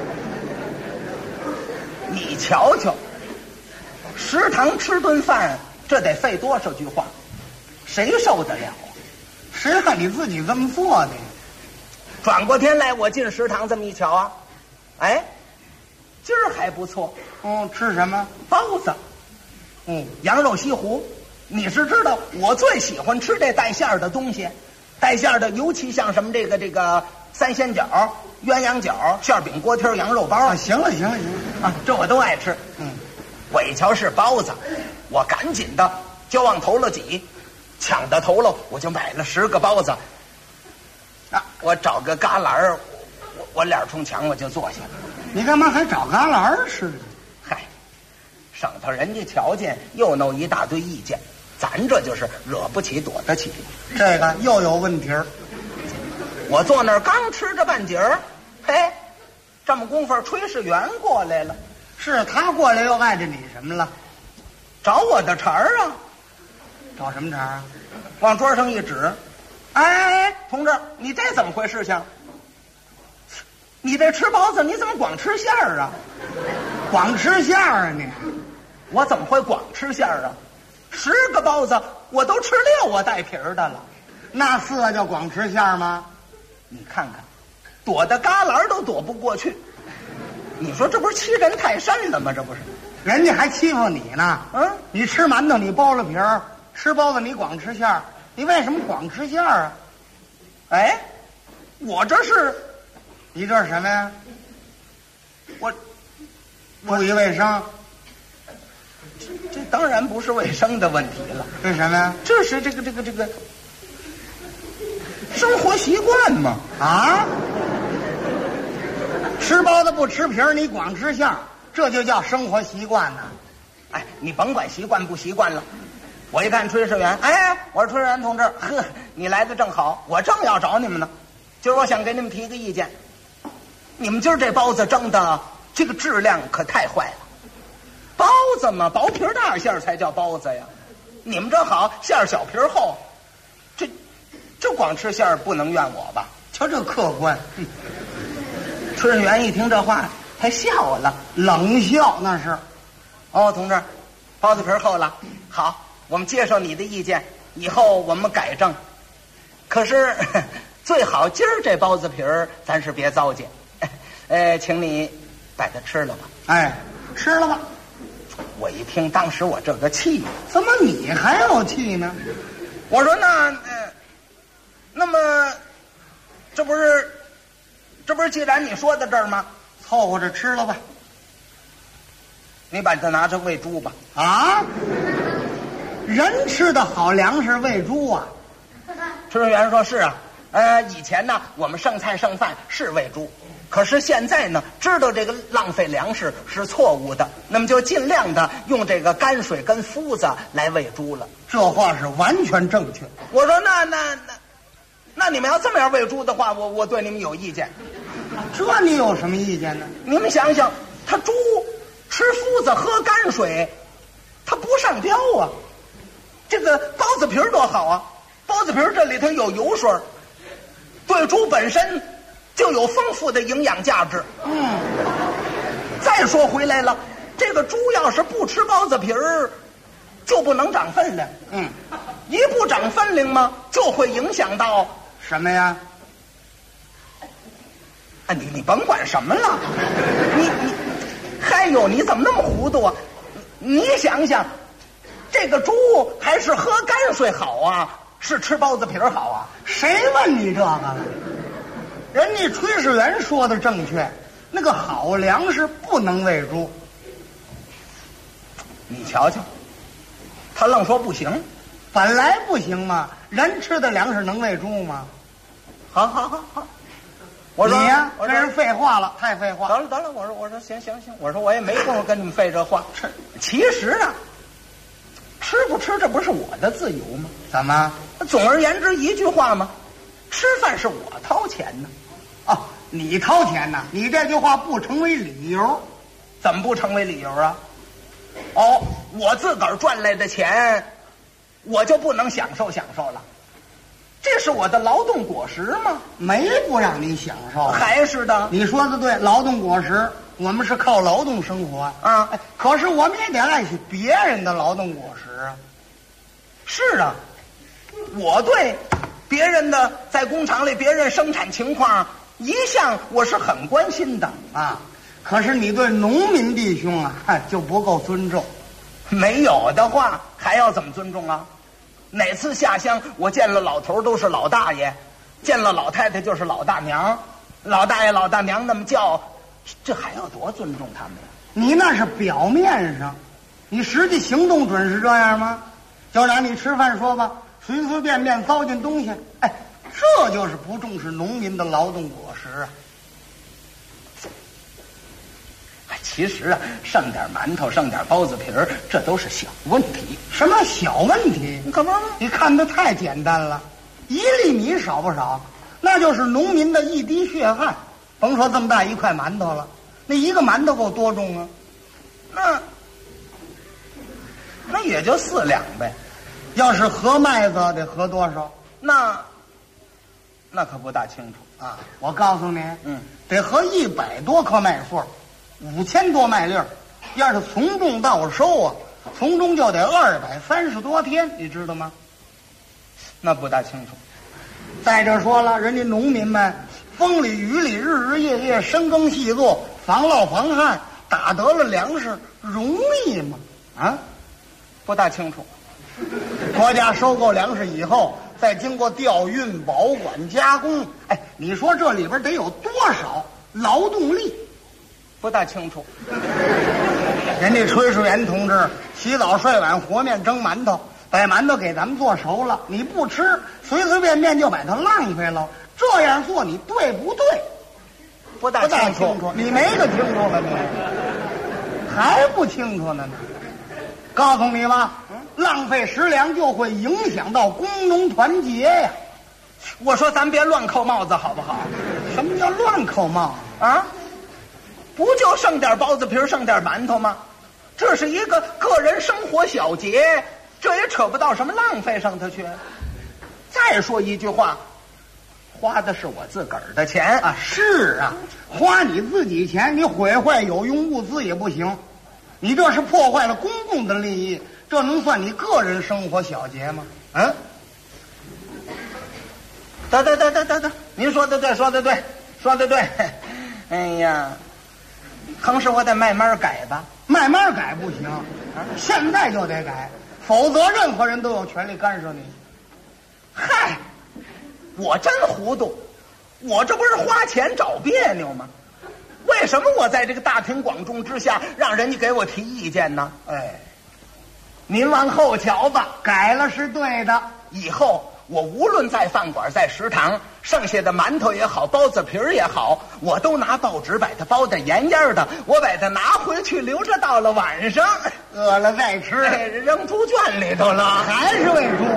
你瞧瞧，食堂吃顿饭这得费多少句话，谁受得了啊？ 谁让你自己这么做的呀？ 转过天来，我进食堂这么一瞧啊，哎，今儿还不错。 吃什么？ 包子。羊肉西湖。你是知道我最喜欢吃这带馅儿的东西，带馅儿的尤其像什么这个三鲜饺、鸳鸯饺、馅饼、锅贴、羊肉包。 行了啊， 这我都爱吃。我一瞧是包子，我赶紧的就往头了挤，抢到头了我就买了10个包子。我找个旮旯，我脸冲墙我就坐下了。 你干嘛还找旮旯吃呢？ 嗨，省得人家瞧见又弄一大堆意见，咱这就是惹不起躲得起。 这个又有问题儿。 我坐那儿刚吃着半截儿，嘿，这么功夫炊事员过来了。 是他过来又碍着你什么了？ 找我的茬儿啊。 找什么茬啊？ 往桌上一指，哎，同志，你这怎么回事情？你这吃包子你怎么光吃馅儿啊？ 光吃馅儿啊你？ 我怎么会光吃馅儿啊？10个包子我都吃6个带皮儿的了， 那4个就光吃馅儿吗？ 你看看，躲的旮旯都躲不过去。你说这不是欺人太甚了吗？这不是， 人家还欺负你呢。你吃馒头你剥了皮儿，吃包子你光吃馅儿，你为什么光吃馅儿啊？ 哎，我这是， 你这是什么呀？ 我注意卫生。 这当然不是卫生的问题了。 这什么呀？ 这是这个生活习惯嘛。 啊？吃包子不吃皮儿，你光吃馅儿，这就叫生活习惯呢。 哎，你甭管习惯不习惯了。我一看炊事员，哎，我说炊事员同志，呵，你来的正好，我正要找你们呢。今儿我想给你们提个意见，你们今儿这包子蒸的这个质量可太坏了。包子嘛，薄皮大馅儿才叫包子呀。你们这好，馅儿小皮厚，这光吃馅儿不能怨我吧？ 瞧这客观。 炊事员一听这话，他笑了， 冷笑那是。 哦，同志，包子皮厚了，好，我们接受你的意见，以后我们改正。可是最好今儿这包子皮儿咱是别糟践，请你把它吃了吧。 哎，吃了吧。 我一听，当时我这个气， 怎么你还有气呢？ 我说那么这不是既然你说到这儿吗？ 凑合着吃了吧。 你把它拿着喂猪吧。 啊？人吃的好粮食喂猪啊？ 炊事员说是啊，以前呢我们剩菜剩饭是喂猪，可是现在呢知道这个浪费粮食是错误的，那么就尽量的用这个泔水跟麸子来喂猪了。 这话是完全正确。 我说那你们要这么样喂猪的话，我对你们有意见。 这你有什么意见呢？ 你们想想，它猪吃麸子喝泔水，它不上膘啊。这个包子皮多好啊，包子皮这里头有油水，对猪本身就有丰富的营养价值。再说回来了，这个猪要是不吃包子皮儿，就不能长分量。一不长分量嘛，就会影响到什么呀？ 你甭管什么了，还有你怎么那么糊涂啊？你想想，这个猪还是喝泔水好啊，是吃包子皮儿好啊？ 谁问你这个了？人家炊事员说的正确，那个好粮食不能喂猪。 你瞧瞧，他愣说不行， 本来不行嘛，人吃的粮食能喂猪吗？ 好，我说你呀，跟人废话了，太废话。 得了，我说行，我说我也没工夫跟你们费这话。其实啊，吃不吃这不是我的自由吗？ 怎么？ 总而言之一句话嘛，吃饭是我掏钱呢。 哦，你掏钱呢？你这句话不成为理由。 怎么不成为理由啊？我自个儿赚来的钱，我就不能享受了？这是我的劳动果实吗？ 没不让你享受， 还是的。 你说的对，劳动果实，我们是靠劳动生活啊。可是我们也得爱惜别人的劳动果实啊。 是啊，我对别人的在工厂里别人生产情况一向我是很关心的啊。可是你对农民弟兄啊就不够尊重。 没有的话还要怎么尊重啊？哪次下乡我见了老头都是老大爷，见了老太太就是老大娘，老大爷老大娘那么叫，这还要多尊重他们呀？ 你那是表面上，你实际行动准是这样吗？就拿你吃饭说吧，随随便便糟践东西，这就是不重视农民的劳动果实啊。 其实啊，剩点馒头，剩点包子皮儿，这都是小问题。 什么小问题？ 你干嘛？ 你看得太简单了。1粒米少不少，那就是农民的一滴血汗。甭说这么大一块馒头了，那一个馒头够多重啊？ 那也就4两呗。 要是合麦子得合多少？ 那可不大清楚啊。我告诉你，得合100多颗麦穗，5000多麦粒儿。要是从种到收啊，从中就得230多天，你知道吗？ 那不大清楚。 再者说了，人家农民们风里雨里，日日夜夜深耕细作，防涝防旱，打得了粮食容易吗？啊， 不大清楚。 国家收购粮食以后，再经过调运、保管、加工，你说这里边得有多少劳动力？ 不大清楚。 人家炊事员同志洗澡睡碗和面蒸馒头，把馒头给咱们做熟了，你不吃，随随便便就把它浪费了，这样做你对不对？ 不大清楚。你没个清楚了，你还不清楚呢？告诉你吧，浪费食粮就会影响到工农团结呀。 我说咱别乱扣帽子好不好？ 什么叫乱扣帽子啊？不就剩点包子皮剩点馒头吗？这是一个个人生活小节，这也扯不到什么浪费上头去。再说一句话，花的是我自个儿的钱啊。是啊，花你自己钱，你毁坏有用物资也不行，你这是破坏了公共的利益，这能算你个人生活小节吗？ 得，您说的对，说的对。哎呀，横是我得慢慢改吧。 慢慢改不行，现在就得改，否则任何人都有权利干涉你。 嗨，我真糊涂，我这不是花钱找别扭吗？为什么我在这个大庭广众之下让人家给我提意见呢？您往后瞧吧， 改了是对的， 以后我无论在饭馆在食堂，剩下的馒头也好，包子皮儿也好，我都拿报纸把它包得严严的，我把它拿回去留着，到了晚上饿了再吃， 扔猪圈里头了， 还是喂猪。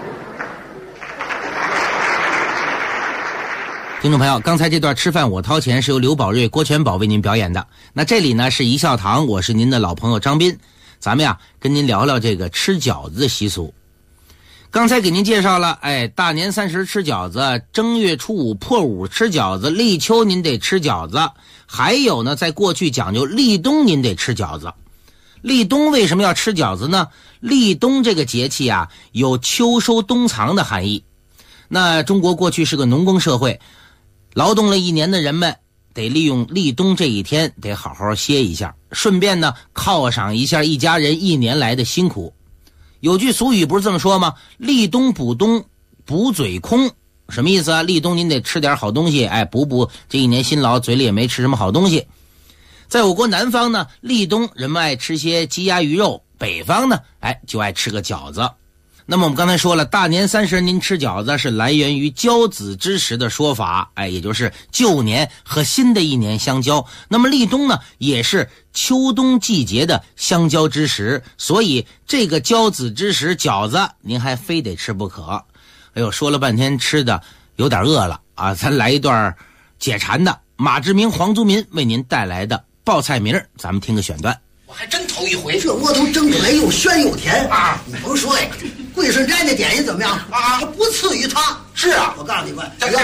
听众朋友，刚才这段吃饭我掏钱是由刘宝瑞、郭全宝为您表演的。那这里呢是一笑堂，我是您的老朋友张斌，咱们呀跟您聊聊这个吃饺子的习俗。刚才给您介绍了，大年30吃饺子，正月初5破5吃饺子，立秋您得吃饺子，还有呢，在过去讲究立冬您得吃饺子。立冬为什么要吃饺子呢？立冬这个节气啊，有秋收冬藏的含义。那中国过去是个农耕社会，劳动了一年的人们得利用立冬这一天得好好歇一下，顺便呢犒赏一下一家人一年来的辛苦。有句俗语不是这么说吗？立冬补冬，补嘴空。什么意思啊？立冬您得吃点好东西，补这一年辛劳，嘴里也没吃什么好东西。在我国南方呢，立冬人们爱吃些鸡鸭鱼肉，北方呢，就爱吃个饺子。那么我们刚才说了，大年30您吃饺子是来源于交子之时的说法，也就是旧年和新的一年相交。那么立冬呢，也是秋冬季节的相交之时，所以这个交子之时，饺子您还非得吃不可。哎呦，说了半天吃的，有点饿了啊！咱来一段解馋的，马志明、黄宗民为您带来的报菜名，咱们听个选段。 我还真头一回，这窝头蒸出来又鲜又甜啊！你甭说呀，桂顺斋那点心怎么样啊？它不次于它。是啊，我告诉你们，不用，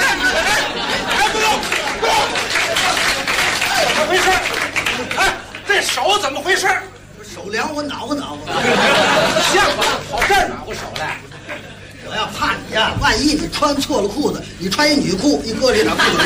怎么回事？这手怎么回事？ 手凉，我挠和挠和。 像话，跑这儿挠和手来。 我要怕你呀，万一你穿错了裤子，你穿一女裤，一搁这条裤子。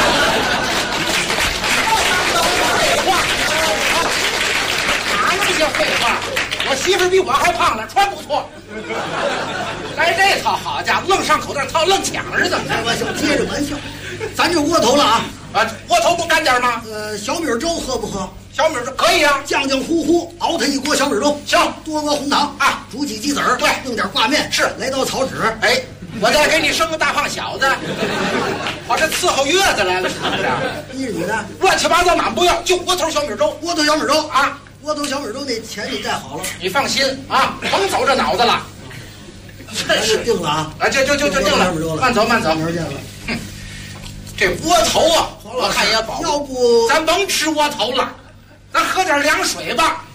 废话，我媳妇比我还胖了，穿不错。来这套，好家伙，愣上口袋套，愣抢是怎么着？ 开玩笑，接着玩笑。咱这窝头了啊！ 窝头不干点吗？ 小米粥喝不喝？ 小米粥可以啊， 酱酱乎乎熬它一锅小米粥。 行， 多搁红糖啊，煮几鸡子儿， 对， 弄点挂面， 是， 来刀草纸。 我再给你生个大胖小子，我这伺候月子来了，是不是？ 依着你呢， 乱七八糟满不要，就窝头小米粥， 窝头小米粥啊。 窝头小米粥那钱你带好了， 你放心啊，甭走这脑子了。 这是定了啊！ 就定了，慢走。 明儿见了。 这窝头啊，我看也饱。 要不咱甭吃窝头了，咱喝点凉水吧。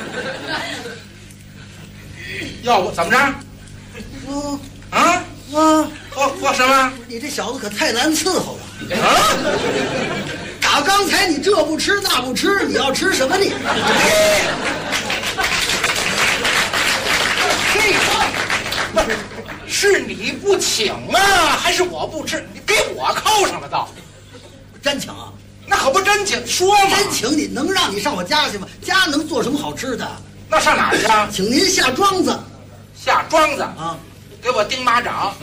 要不怎么着？喝什么？ 你这小子可太难伺候了啊！打刚才你这不吃那不吃，你要吃什么你？ 这是你不请啊，还是我不吃？你给我扣上了倒。 真请啊？ 那可不真请，说嘛。 真请你能让你上我家去吗？家能做什么好吃的？ 那上哪儿去啊？ 请您下庄子。 下庄子啊？ 给我钉马掌。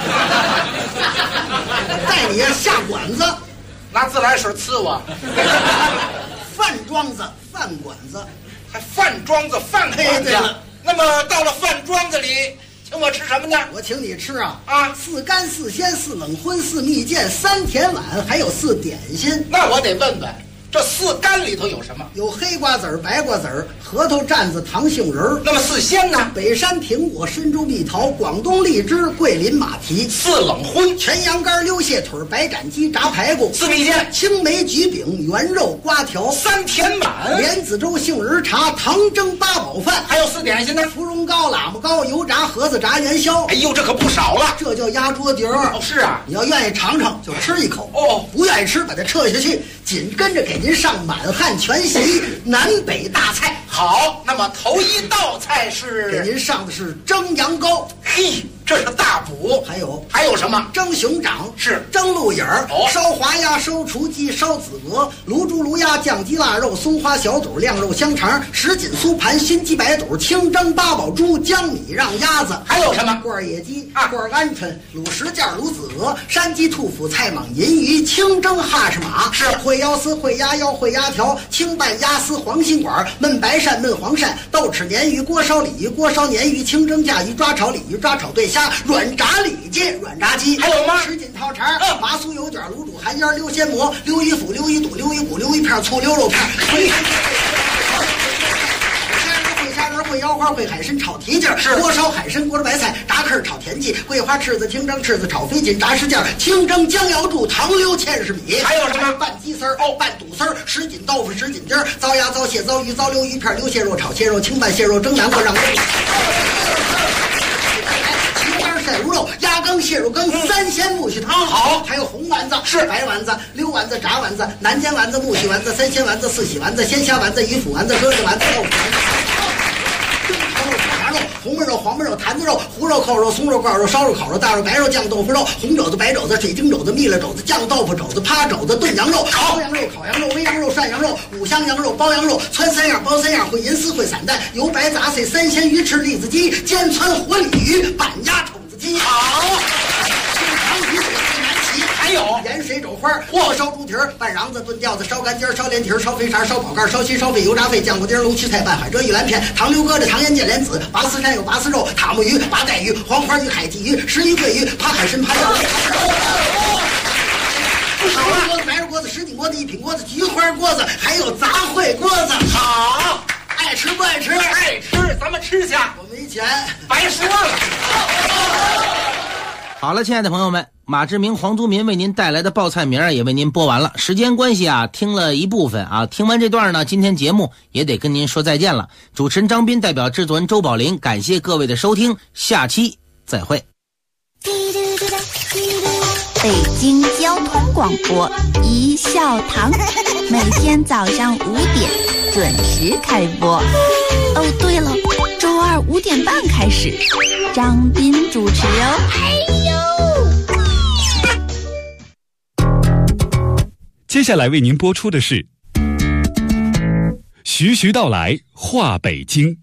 带你下馆子。 拿自来水呲我。 饭庄子、饭馆子， 还饭庄子、饭馆子。那么到了饭庄子里，请我吃什么呢？ 我请你吃4干4鲜4冷荤4蜜饯3甜碗，还有4点心。 那我得问问，这4干里头有什么？ 有黑瓜子儿、白瓜子儿、核桃、蘸子、糖杏仁儿。 那么4鲜呢？ 北山苹果、深州蜜桃、广东荔枝、桂林马蹄。 4冷荤， 全羊肝、溜蟹腿、白斩鸡、炸排骨。 4蜜饯， 青梅橘饼、圆肉、瓜条。 3甜碗， 莲子粥、杏仁茶、糖蒸八宝饭。 还有4点心呢？ 芙蓉糕、喇嘛糕、油炸盒子、炸元宵。 哎呦，这可不少了。 这叫压桌底儿。 是啊， 你要愿意尝尝就吃一口，不愿意吃把它撤下去。紧跟着给您上满汉全席南北大菜。 好，那么头1道菜是给您上的是蒸羊羔。 嘿，这是大补。还有什么？ 蒸熊掌， 是蒸鹿眼儿，烧滑鸭，烧雏鸡，烧子鹅，卤猪卤鸭，酱鸡腊肉，松花小肚，晾肉香肠，什锦酥盘，熏鸡白肚，清蒸八宝猪，江米让鸭子。 还有什么？ 罐野鸡，罐鹌鹑，卤什件，卤子鹅，山鸡兔脯，菜蟒银鱼，清蒸哈士马。 是烩腰丝，烩鸭腰，烩鸭条，清拌鸭丝，黄心管，焖白鳝，焖黄鳝，豆豉鲶鱼，锅烧鲤鱼，锅烧鲶鱼，清蒸甲鱼，抓炒鲤鱼，抓炒对虾。 虾，软炸里脊，软炸鸡， 还有吗？ 什锦套肠，麻酥油卷，卤煮寒烟，溜鲜蘑，溜一腐，溜一肚，溜一骨，溜一片醋，溜肉片，烩腰花，烩海参，炒蹄筋，锅烧海参，锅烧白菜，炸翅，炒田鸡，桂花翅子，清蒸翅子，炒飞禽，炸什件，清蒸江瑶柱，糖溜芡实米， 还有什么？ 拌鸡丝儿，拌肚丝儿，什锦豆腐，什锦筋儿，糟鸭，糟蟹，糟鱼，糟溜鱼片，溜蟹肉，炒蟹肉，清拌蟹肉，蒸南瓜，让晒猪肉，鸭羹、蟹肉羹，三鲜木须汤，好，还有红丸子，是白丸子、溜丸子、炸丸子、南煎丸子、木须丸子、三鲜丸子、四喜丸子、鲜虾丸子、鱼腐丸子、鸽子丸子、豆腐丸子。红焖肉、黄焖肉、坛子肉、糊肉、扣肉、松肉、罐肉、烧肉、烤肉、大肉、白肉、酱豆腐肉、红肘子、白肘子、水晶肘子、蜜了肘子、酱豆腐肘子、趴肘子、炖羊肉、烧羊肉、烤羊肉、煨羊肉、涮羊肉、五香羊肉、包羊肉、汆三样、包三样、烩银丝、烩散蛋、油白杂碎、三鲜鱼翅、栗子鸡、煎汆活鲤鱼、板鸭、筒子鸡。好，清肠鱼肚、西南旗，还有盐水肘花、或烧猪蹄儿、拌瓤子、炖吊子、烧干尖、烧连蹄儿、烧肥肠、烧宝盖、烧心、烧肺、油炸肺、酱骨丁、龙须菜、拌海蜇、玉兰片、糖溜疙瘩、糖腌芥莲子、拔丝山有拔丝肉、塔木鱼、拔带鱼、黄花鱼、海鲫鱼、石鱼、桂鱼、扒海参、扒腰。好了，白肉锅子、什锦锅子、一品锅子、菊花锅子，还有杂烩锅子。好，爱吃不爱吃？ 爱吃，咱们吃去。 我没钱， 白说了。 好了，亲爱的朋友们，马志明、黄宗民为您带来的报菜名也为您播完了。时间关系啊，听了一部分啊，听完这段呢，今天节目也得跟您说再见了。主持人张斌代表制作人周宝林，感谢各位的收听，下期再会。 北京交通广播一笑堂，每天早上5点准时开播。哦，对了，周二5点半开始，张斌主持哦。 接下来为您播出的是徐徐道来话北京。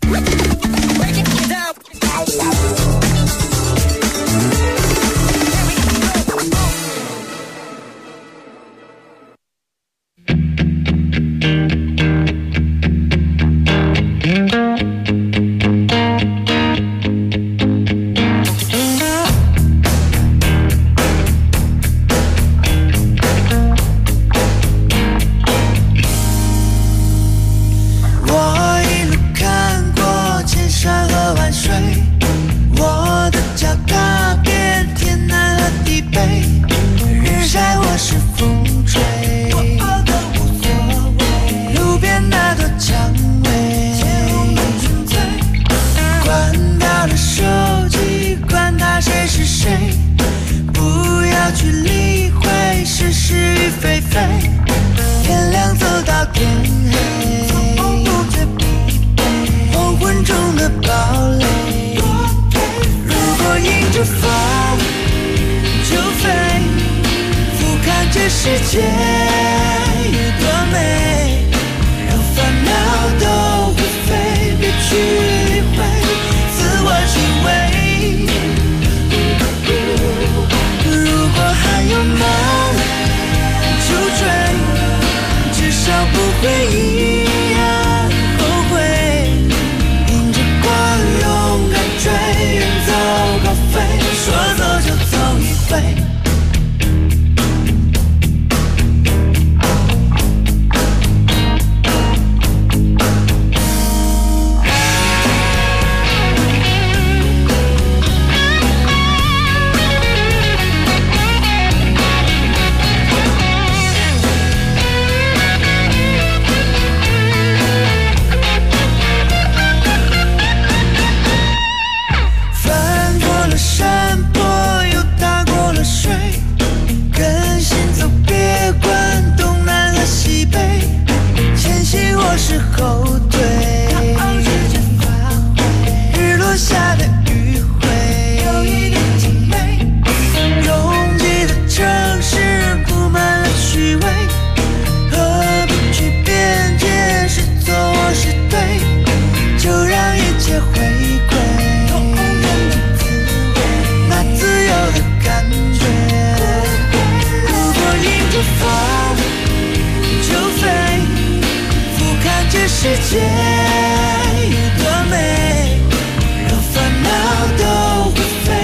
世界有多美，让烦恼都会飞。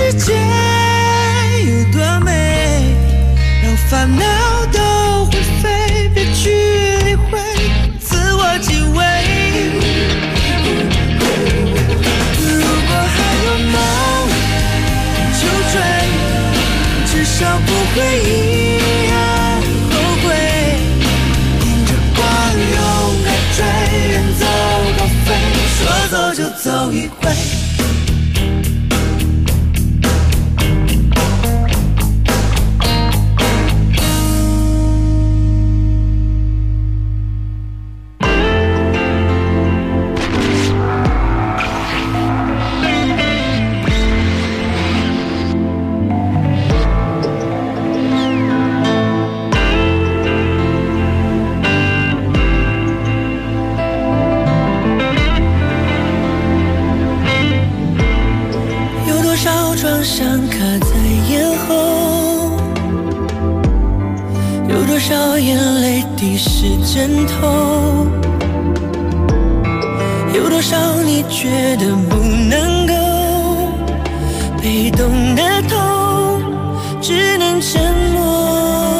世界有多美，让烦恼都会飞，别去理会，自我敬畏。如果还有梦就追，至少不会遗憾后悔。迎着光勇敢追，远走高飞，说走就走一回。创伤卡在咽喉，有多少眼泪滴湿枕头，有多少你觉得不能够，被动的痛只能沉默。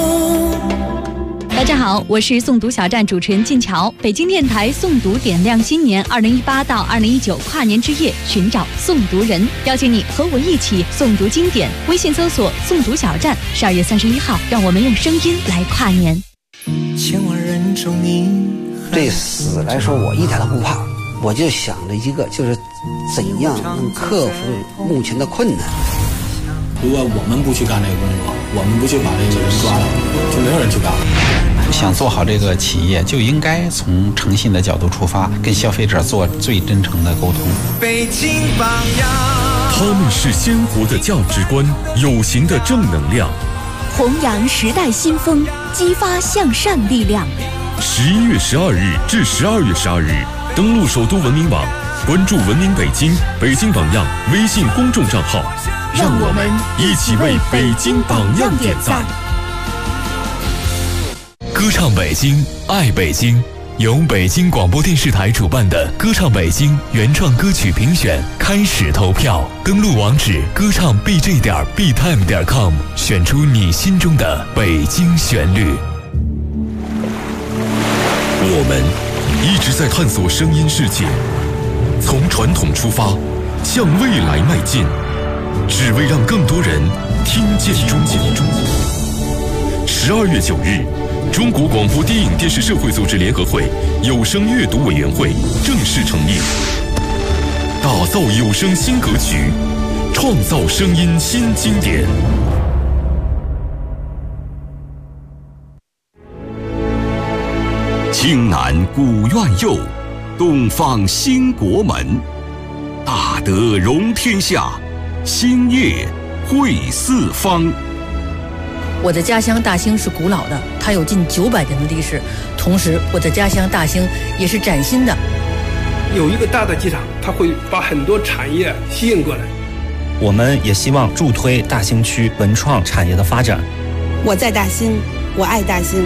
大家好，我是诵读小站主持人晋桥。北京电台诵读点亮新年2018到2019跨年之夜，寻找诵读人，邀请你和我一起诵读经典。微信搜索诵读小站，12月31号，让我们用声音来跨年。 千万人中你， 对死来说我一点都不怕，我就想着一个，就是怎样能克服目前的困难。 如果我们不去干这个工作，我们不去把这个人抓到，就没有人去干。 想做好这个企业，就应该从诚信的角度出发，跟消费者做最真诚的沟通。 北京榜样， 他们是鲜活的价值观，有形的正能量， 弘扬时代新风，激发向善力量。 11月12日至12月12日，登录首都文明网，关注文明北京、北京榜样微信公众账号， 让我们一起为北京榜样点赞。 歌唱北京，爱北京，由北京广播电视台主办的歌唱北京原创歌曲评选开始投票，登录网址歌唱 bj.btime.com， 选出你心中的北京旋律。 我们一直在探索声音世界，从传统出发，向未来迈进，只为让更多人听见中国。12月9日，中国广播电影电视社会组织联合会有声阅读委员会正式成立，打造有声新格局，创造声音新经典。 京南古院右，东方兴国门，大德容天下，兴业惠四方。 我的家乡大兴是古老的，它有近900年的历史。同时，我的家乡大兴也是崭新的。 有一个大的机场，它会把很多产业吸引过来。 我们也希望助推大兴区文创产业的发展。 我在大兴，我爱大兴。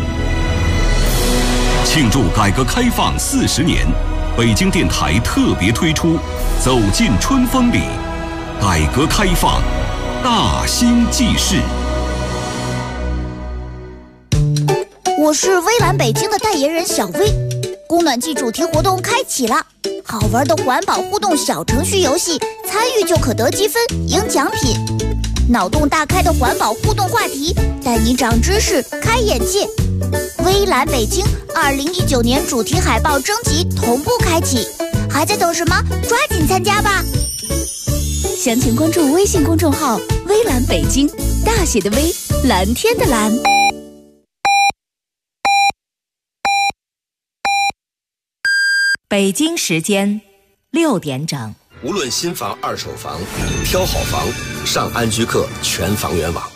庆祝改革开放40年，北京电台特别推出《走进春风里》，改革开放大兴记事。 我是微蓝北京的代言人小薇，供暖季主题活动开启了，好玩的环保互动小程序游戏，参与就可得积分赢奖品，脑洞大开的环保互动话题，带你长知识开眼界。微蓝北京2019年主题海报征集同步开启，还在等什么？抓紧参加吧！ 详情关注微信公众号微蓝北京，大写的微，蓝天的蓝。北京时间6点整。 无论新房、二手房，挑好房上安居客全房源网。